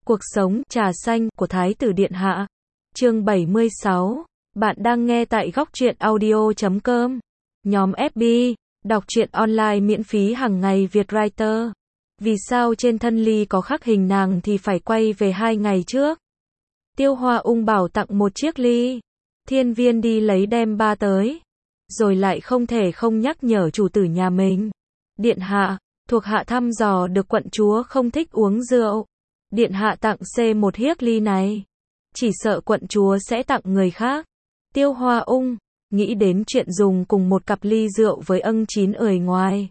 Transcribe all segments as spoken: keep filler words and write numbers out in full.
Cuộc sống trà xanh của Thái tử Điện Hạ. Chương bảy mươi sáu. Bạn đang nghe tại góc truyện audio chấm com. Nhóm ép bê, đọc truyện online miễn phí hàng ngày Việt Writer. Vì sao trên thân ly có khắc hình nàng thì phải quay về hai ngày trước? Tiêu Hoa Ung bảo tặng một chiếc ly. Thiên Viên đi lấy đem ba tới. Rồi lại không thể không nhắc nhở chủ tử nhà mình. Điện hạ, thuộc hạ thăm dò được quận chúa không thích uống rượu. Điện hạ tặng C một hiếc ly này. Chỉ sợ quận chúa sẽ tặng người khác. Tiêu Hoa Ung nghĩ đến chuyện dùng cùng một cặp ly rượu với ân chín ời ngoài.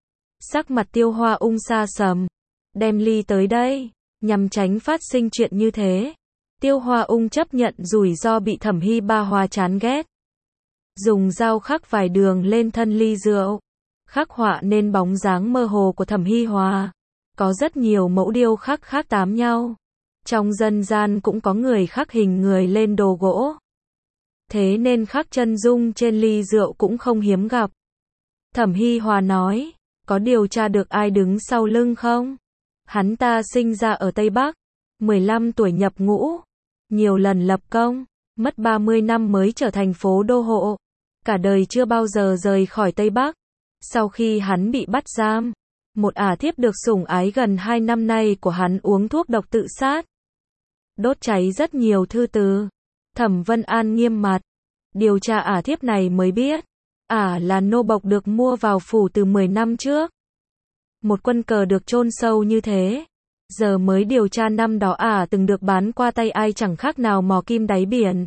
Sắc mặt Tiêu Hoa Ung xa sầm. Đem ly tới đây, nhằm tránh phát sinh chuyện như thế. Tiêu Hoa Ung chấp nhận rủi ro bị Thẩm Hy Ba Hoa chán ghét. Dùng dao khắc vài đường lên thân ly rượu. Khắc họa nên bóng dáng mơ hồ của Thẩm Hy Hòa. Có rất nhiều mẫu điêu khắc khác tám nhau. Trong dân gian cũng có người khắc hình người lên đồ gỗ. Thế nên khắc chân dung trên ly rượu cũng không hiếm gặp. Thẩm Hy Hòa nói, có điều tra được ai đứng sau lưng không? Hắn ta sinh ra ở Tây Bắc, mười lăm tuổi nhập ngũ, nhiều lần lập công, mất ba mươi năm mới trở thành phố đô hộ. Cả đời chưa bao giờ rời khỏi Tây Bắc. Sau khi hắn bị bắt giam, một ả thiếp được sủng ái gần hai năm nay của hắn uống thuốc độc tự sát. Đốt cháy rất nhiều thư từ. Thẩm Vân An nghiêm mặt. Điều tra ả thiếp này mới biết. Ả là nô bộc được mua vào phủ từ mười năm trước. Một quân cờ được chôn sâu như thế. Giờ mới điều tra năm đó ả từng được bán qua tay ai chẳng khác nào mò kim đáy biển.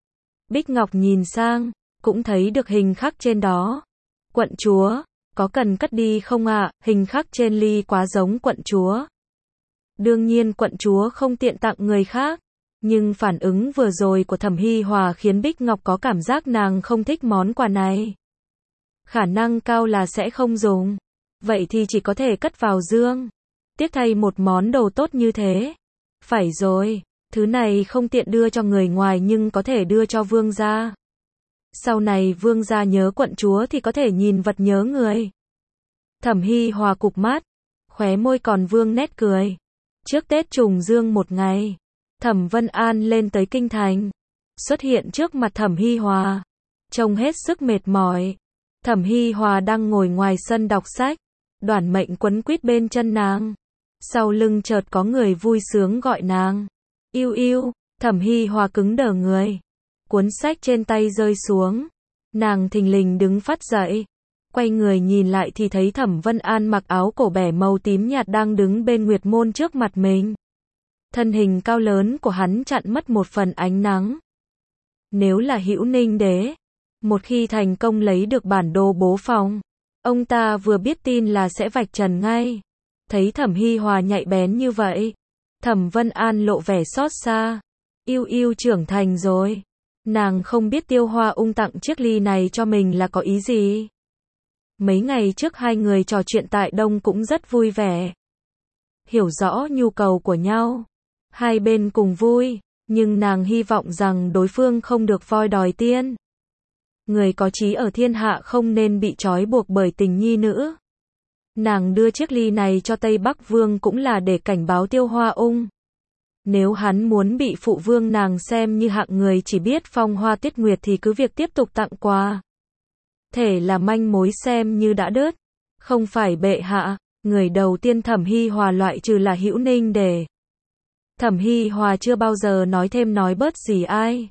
Bích Ngọc nhìn sang, cũng thấy được hình khắc trên đó. Quận chúa, có cần cất đi không ạ? À? Hình khắc trên ly quá giống quận chúa. Đương nhiên quận chúa không tiện tặng người khác. Nhưng phản ứng vừa rồi của Thẩm Hy Hòa khiến Bích Ngọc có cảm giác nàng không thích món quà này. Khả năng cao là sẽ không dùng. Vậy thì chỉ có thể cất vào dương. Tiếc thay một món đồ tốt như thế. Phải rồi, thứ này không tiện đưa cho người ngoài nhưng có thể đưa cho vương gia. Sau này vương gia nhớ quận chúa thì có thể nhìn vật nhớ người. Thẩm Hy Hòa cụp mắt, khóe môi còn vương nét cười. Trước Tết trùng dương một ngày, Thẩm Vân An lên tới kinh thành, xuất hiện trước mặt Thẩm Hy Hòa, trông hết sức mệt mỏi. Thẩm Hy Hòa đang ngồi ngoài sân đọc sách, Đoản Mệnh quấn quýt bên chân nàng. Sau lưng chợt có người vui sướng gọi nàng. Yêu yêu, Thẩm Hy Hòa cứng đờ người. Cuốn sách trên tay rơi xuống. Nàng thình lình đứng phắt dậy. Quay người nhìn lại thì thấy Thẩm Vân An mặc áo cổ bẻ màu tím nhạt đang đứng bên Nguyệt Môn trước mặt mình. Thân hình cao lớn của hắn chặn mất một phần ánh nắng. Nếu là Hữu Ninh Đế, một khi thành công lấy được bản đồ bố phòng, ông ta vừa biết tin là sẽ vạch trần ngay. Thấy Thẩm Hy Hòa nhạy bén như vậy, Thẩm Vân An lộ vẻ xót xa. Yêu yêu trưởng thành rồi. Nàng không biết Tiêu Hoa Ung tặng chiếc ly này cho mình là có ý gì. Mấy ngày trước hai người trò chuyện tại Đông cũng rất vui vẻ. Hiểu rõ nhu cầu của nhau. Hai bên cùng vui, nhưng nàng hy vọng rằng đối phương không được voi đòi tiên. Người có chí ở thiên hạ không nên bị trói buộc bởi tình nhi nữ. Nàng đưa chiếc ly này cho Tây Bắc Vương cũng là để cảnh báo Tiêu Hoa Ung. Nếu hắn muốn bị phụ vương nàng xem như hạng người chỉ biết phong hoa tuyết nguyệt thì cứ việc tiếp tục tặng quà. Thể là manh mối xem như đã đứt. Không phải bệ hạ, người đầu tiên Thẩm Hy Hòa loại trừ là Hữu Ninh Đế. Thẩm Hy Hòa chưa bao giờ nói thêm nói bớt gì ai.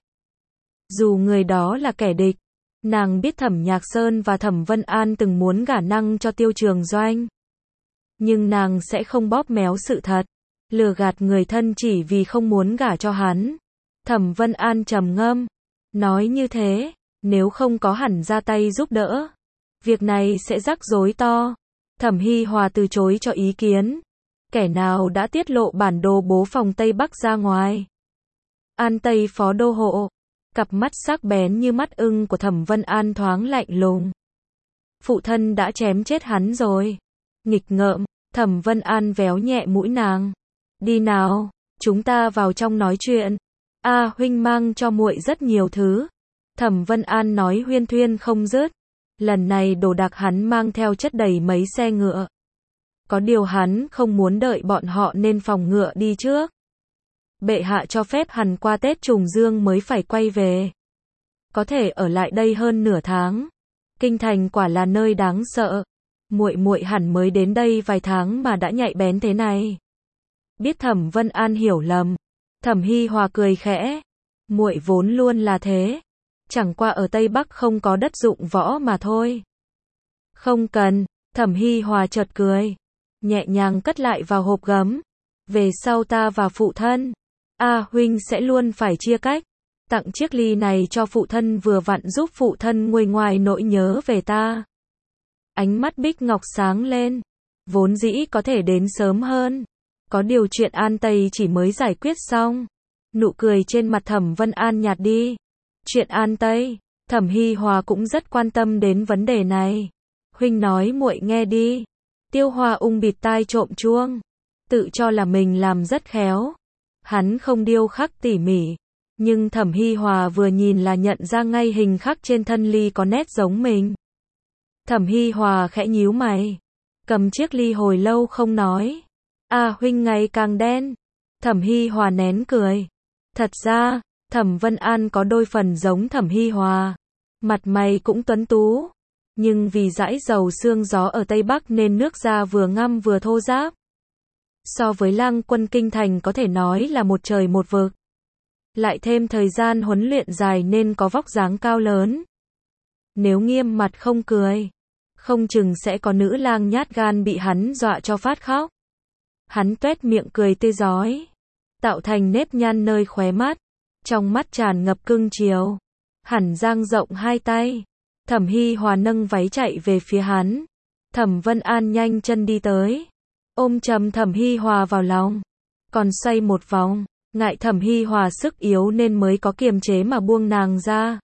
Dù người đó là kẻ địch, nàng biết Thẩm Nhạc Sơn và Thẩm Vân An từng muốn gả năng cho Tiêu Trường Doanh. Nhưng nàng sẽ không bóp méo sự thật, lừa gạt người thân chỉ vì không muốn gả cho hắn. Thẩm Vân An trầm ngâm, nói như thế, nếu không có hẳn ra tay giúp đỡ, việc này sẽ rắc rối to. Thẩm Hy Hòa từ chối cho ý kiến. Kẻ nào đã tiết lộ bản đồ bố phòng Tây Bắc ra ngoài? An Tây phó đô hộ. Cặp mắt sắc bén như mắt ưng của Thẩm Vân An thoáng lạnh lùng. Phụ thân đã chém chết hắn rồi. Nghịch ngợm, Thẩm Vân An véo nhẹ mũi nàng. Đi nào, chúng ta vào trong nói chuyện. A à, huynh mang cho muội rất nhiều thứ. Thẩm Vân An nói huyên thuyên không dứt. Lần này đồ đạc hắn mang theo chất đầy mấy xe ngựa. Có điều hắn không muốn đợi bọn họ nên phòng ngựa đi trước. Bệ hạ cho phép hẳn qua Tết Trùng Dương mới phải quay về. Có thể ở lại đây hơn nửa tháng. Kinh thành quả là nơi đáng sợ. Muội muội hẳn mới đến đây vài tháng mà đã nhạy bén thế này. Biết Thẩm Vân An hiểu lầm, Thẩm Hi Hòa cười khẽ. Muội vốn luôn là thế, chẳng qua ở Tây Bắc không có đất dụng võ mà thôi. Không cần, Thẩm Hi Hòa chợt cười, nhẹ nhàng cất lại vào hộp gấm. Về sau ta và phụ thân, A huynh sẽ luôn phải chia cách. Tặng chiếc ly này cho phụ thân vừa vặn giúp phụ thân nguôi ngoài nỗi nhớ về ta. Ánh mắt Bích Ngọc sáng lên, vốn dĩ có thể đến sớm hơn. Có điều chuyện An Tây chỉ mới giải quyết xong. Nụ cười trên mặt Thẩm Vân An nhạt đi. Chuyện An Tây, Thẩm Hi Hòa cũng rất quan tâm đến vấn đề này. Huynh nói muội nghe đi. Tiêu Hoa Ung bịt tai trộm chuông, tự cho là mình làm rất khéo. Hắn không điêu khắc tỉ mỉ, nhưng Thẩm Hi Hòa vừa nhìn là nhận ra ngay hình khắc trên thân ly có nét giống mình. Thẩm Hi Hòa khẽ nhíu mày, cầm chiếc ly hồi lâu không nói. A huynh ngày càng đen. Thẩm Hi Hòa nén cười. Thật ra, Thẩm Vân An có đôi phần giống Thẩm Hi Hòa. Mặt mày cũng tuấn tú. Nhưng vì dãi dầu sương gió ở Tây Bắc nên nước da vừa ngăm vừa thô ráp. So với Lang Quân kinh thành có thể nói là một trời một vực. Lại thêm thời gian huấn luyện dài nên có vóc dáng cao lớn. Nếu nghiêm mặt không cười, không chừng sẽ có nữ lang nhát gan bị hắn dọa cho phát khóc. Hắn tuét miệng cười tươi rói, tạo thành nếp nhăn nơi khóe mắt, trong mắt tràn ngập cưng chiều. Hẳn dang rộng hai tay, Thẩm Hi Hòa nâng váy chạy về phía hắn. Thẩm Vân An nhanh chân đi tới, ôm chầm Thẩm Hi Hòa vào lòng, còn xoay một vòng, ngại Thẩm Hi Hòa sức yếu nên mới có kiềm chế mà buông nàng ra.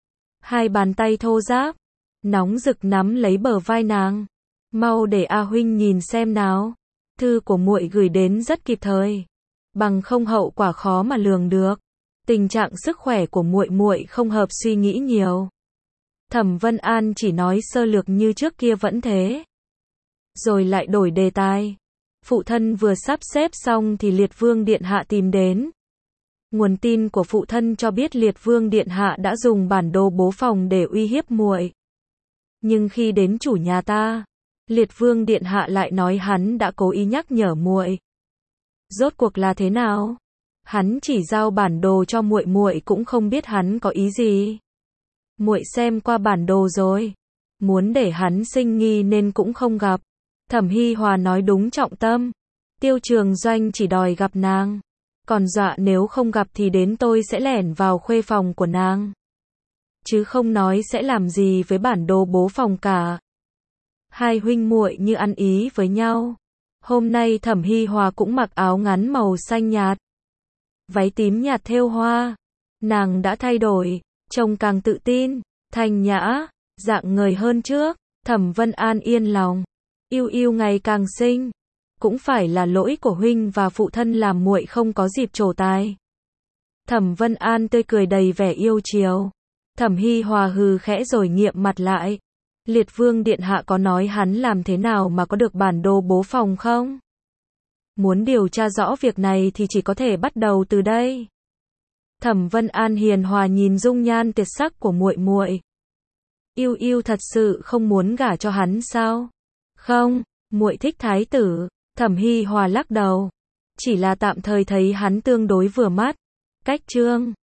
Hai bàn tay thô ráp, nóng rực nắm lấy bờ vai nàng. Mau để A huynh nhìn xem nào. Thư của muội gửi đến rất kịp thời, bằng không hậu quả khó mà lường được. Tình trạng sức khỏe của muội muội không hợp suy nghĩ nhiều. Thẩm Vân An chỉ nói sơ lược như trước kia vẫn thế, rồi lại đổi đề tài. Phụ thân vừa sắp xếp xong thì Liệt Vương điện hạ tìm đến. Nguồn tin của phụ thân cho biết Liệt Vương điện hạ đã dùng bản đồ bố phòng để uy hiếp muội. Nhưng khi đến chủ nhà ta, Liệt Vương điện hạ lại nói hắn đã cố ý nhắc nhở muội. Rốt cuộc là thế nào? Hắn chỉ giao bản đồ cho muội, muội cũng không biết hắn có ý gì. Muội xem qua bản đồ rồi, muốn để hắn sinh nghi nên cũng không gặp. Thẩm Hi Hòa nói đúng trọng tâm. Tiêu Trường Doanh chỉ đòi gặp nàng, còn dọa nếu không gặp thì đến tôi sẽ lẻn vào khuê phòng của nàng, chứ không nói sẽ làm gì với bản đồ bố phòng cả. Hai huynh muội như ăn ý với nhau. Hôm nay Thẩm Hi Hòa cũng mặc áo ngắn màu xanh nhạt, váy tím nhạt thêu hoa. Nàng đã thay đổi, trông càng tự tin, thanh nhã, dạng người hơn trước. Thẩm Vân An yên lòng. Yêu yêu ngày càng xinh, cũng phải là lỗi của huynh và phụ thân làm muội không có dịp trổ tài. Thẩm Vân An tươi cười đầy vẻ yêu chiều. Thẩm Hi Hòa hừ khẽ rồi nghiệm mặt lại. Liệt Vương điện hạ có nói hắn làm thế nào mà có được bản đồ bố phòng không? Muốn điều tra rõ việc này thì chỉ có thể bắt đầu từ đây. Thẩm Vân An hiền hòa nhìn dung nhan tuyệt sắc của muội muội. Yêu yêu thật sự không muốn gả cho hắn sao? Không, muội thích thái tử. Thẩm Hi Hòa lắc đầu. Chỉ là tạm thời thấy hắn tương đối vừa mắt. Cách trương